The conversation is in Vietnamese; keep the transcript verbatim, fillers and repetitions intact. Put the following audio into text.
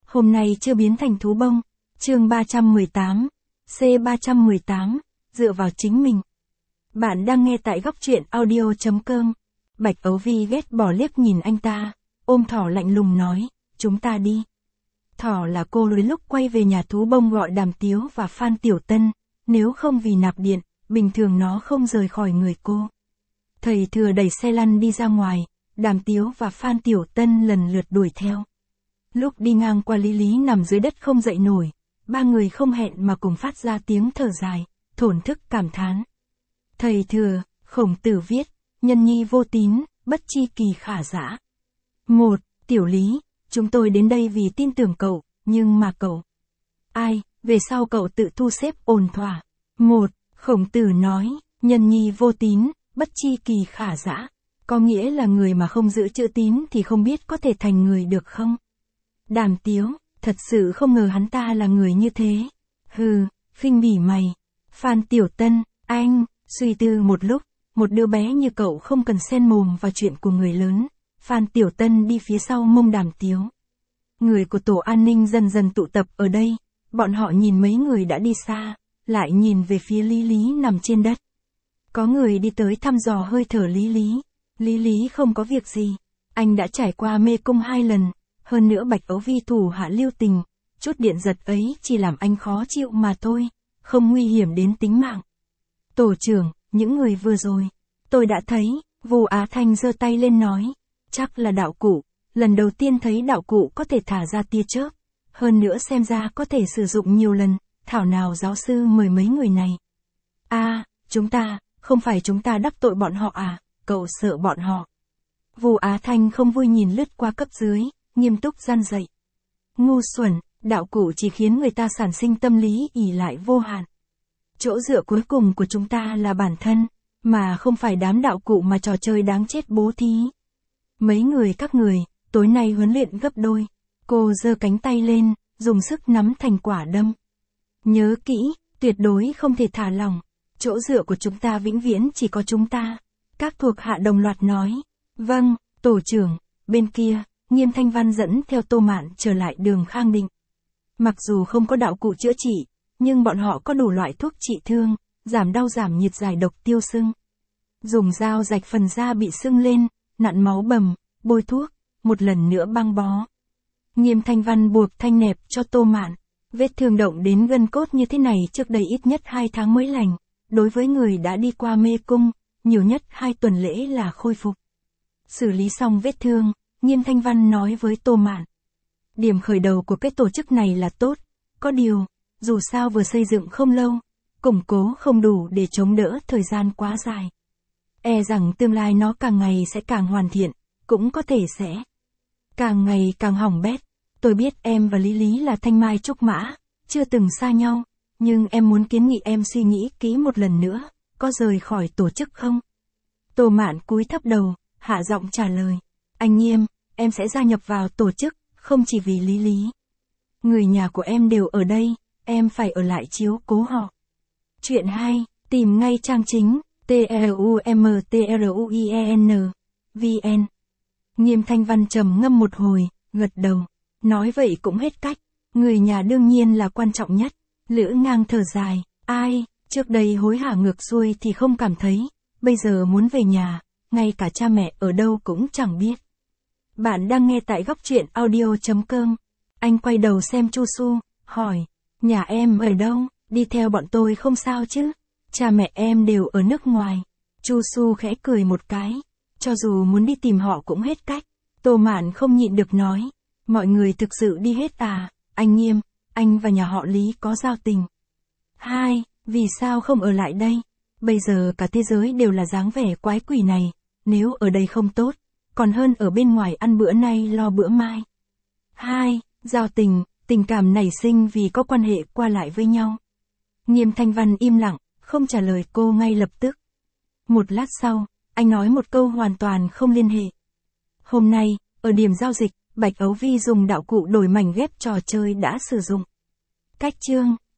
Hôm nay chưa biến thành thú bông. Chương ba trăm mười tám. C ba trăm mười tám. Dựa vào chính mình. Bạn đang nghe tại góc truyện audio chấm com. Bạch Ấu Vi ghét bỏ liếc nhìn anh ta, ôm Thỏ lạnh lùng nói, chúng ta đi. Thỏ là cô lối lúc quay về nhà thú bông gọi Đàm Tiếu và Phan Tiểu Tân, nếu không vì nạp điện, bình thường nó không rời khỏi người cô. Thầy Thừa đẩy xe lăn đi ra ngoài, Đàm Tiếu và Phan Tiểu Tân lần lượt đuổi theo. Lúc đi ngang qua Lý Lý nằm dưới đất không dậy nổi, ba người không hẹn mà cùng phát ra tiếng thở dài, thổn thức cảm thán. Thầy Thừa, Khổng Tử viết, nhân nhi vô tín, bất chi kỳ khả dã. Một, Tiểu Lý, chúng tôi đến đây vì tin tưởng cậu, nhưng mà cậu... Ai, về sau cậu tự thu xếp ổn thỏa. Một, Khổng Tử nói, nhân nhi vô tín, bất chi kỳ khả dã. Có nghĩa là người mà không giữ chữ tín thì không biết có thể thành người được không? Đàm Tiếu, thật sự không ngờ hắn ta là người như thế. Hừ, khinh bỉ mày. Phan Tiểu Tân, anh, suy tư một lúc, một đứa bé như cậu không cần xen mồm vào chuyện của người lớn. Phan Tiểu Tân đi phía sau mông Đàm Tiếu. Người của tổ an ninh dần dần tụ tập ở đây, bọn họ nhìn mấy người đã đi xa, lại nhìn về phía Lý Lý nằm trên đất. Có người đi tới thăm dò hơi thở Lý Lý. Lý Lý không có việc gì, anh đã trải qua mê cung hai lần, hơn nữa Bạch Ấu Vi thủ hạ lưu tình, chút điện giật ấy chỉ làm anh khó chịu mà thôi, không nguy hiểm đến tính mạng. Tổ trưởng, những người vừa rồi, tôi đã thấy, Vu Á Thanh giơ tay lên nói, chắc là đạo cụ, lần đầu tiên thấy đạo cụ có thể thả ra tia chớp, hơn nữa xem ra có thể sử dụng nhiều lần, thảo nào giáo sư mời mấy người này. À, chúng ta, không phải chúng ta đắc tội bọn họ à? Cậu sợ bọn họ. Vu Á Thanh không vui nhìn lướt qua cấp dưới, nghiêm túc gian dạy. Ngu xuẩn, đạo cụ chỉ khiến người ta sản sinh tâm lý ỷ lại vô hạn. Chỗ dựa cuối cùng của chúng ta là bản thân, mà không phải đám đạo cụ mà trò chơi đáng chết bố thí. Mấy người các người, tối nay huấn luyện gấp đôi. Cô giơ cánh tay lên, dùng sức nắm thành quả đâm. Nhớ kỹ, tuyệt đối không thể thả lỏng. Chỗ dựa của chúng ta vĩnh viễn chỉ có chúng ta. Các thuộc hạ đồng loạt nói. Vâng, tổ trưởng. Bên kia, Nghiêm Thanh Văn dẫn theo Tô Mạn trở lại đường Khang Định. Mặc dù không có đạo cụ chữa trị, nhưng bọn họ có đủ loại thuốc trị thương, giảm đau giảm nhiệt giải độc tiêu sưng. Dùng dao rạch phần da bị sưng lên, nặn máu bầm, bôi thuốc, một lần nữa băng bó. Nghiêm Thanh Văn buộc thanh nẹp cho Tô Mạn. Vết thương động đến gân cốt như thế này trước đây ít nhất hai tháng mới lành. Đối với người đã đi qua mê cung, nhiều nhất hai tuần lễ là khôi phục. Xử lý xong vết thương, Nghiêm Thanh Văn nói với Tô Mạn. Điểm khởi đầu của cái tổ chức này là tốt, có điều, dù sao vừa xây dựng không lâu, củng cố không đủ để chống đỡ thời gian quá dài. E rằng tương lai nó càng ngày sẽ càng hoàn thiện, cũng có thể sẽ càng ngày càng hỏng bét. Tôi biết em và Lý Lý là thanh mai trúc mã, chưa từng xa nhau, nhưng em muốn kiến nghị em suy nghĩ kỹ một lần nữa, có rời khỏi tổ chức không? Tô Mạn cúi thấp đầu, hạ giọng trả lời. Anh Nghiêm, em sẽ gia nhập vào tổ chức, không chỉ vì Lý Lý. Người nhà của em đều ở đây, em phải ở lại chiếu cố họ. Chuyện hai, tìm ngay trang chính, T R U M T R U I E N, V N. Nghiêm Thanh Văn trầm ngâm một hồi, gật đầu. Nói vậy cũng hết cách, người nhà đương nhiên là quan trọng nhất. Lữ Ngang thở dài, ai, trước đây hối hả ngược xuôi thì không cảm thấy, bây giờ muốn về nhà, ngay cả cha mẹ ở đâu cũng chẳng biết. Bạn đang nghe tại góc truyện audio chấm com. Anh quay đầu xem Chu Su, hỏi, nhà em ở đâu, đi theo bọn tôi không sao chứ? Cha mẹ em đều ở nước ngoài. Chu Su khẽ cười một cái, cho dù muốn đi tìm họ cũng hết cách. Tô Mạn không nhịn được nói, mọi người thực sự đi hết à? Anh Nghiêm, anh và nhà họ Lý có giao tình. Hai, vì sao không ở lại đây? Bây giờ cả thế giới đều là dáng vẻ quái quỷ này, nếu ở đây không tốt, còn hơn ở bên ngoài ăn bữa nay lo bữa mai. Hai, giao tình, tình cảm nảy sinh vì có quan hệ qua lại với nhau. Nghiêm Thanh Văn im lặng, không trả lời cô ngay lập tức. Một lát sau, anh nói một câu hoàn toàn không liên hệ. Hôm nay, ở điểm giao dịch, Bạch Ấu Vi dùng đạo cụ đổi mảnh ghép trò chơi đã sử dụng. Cách chương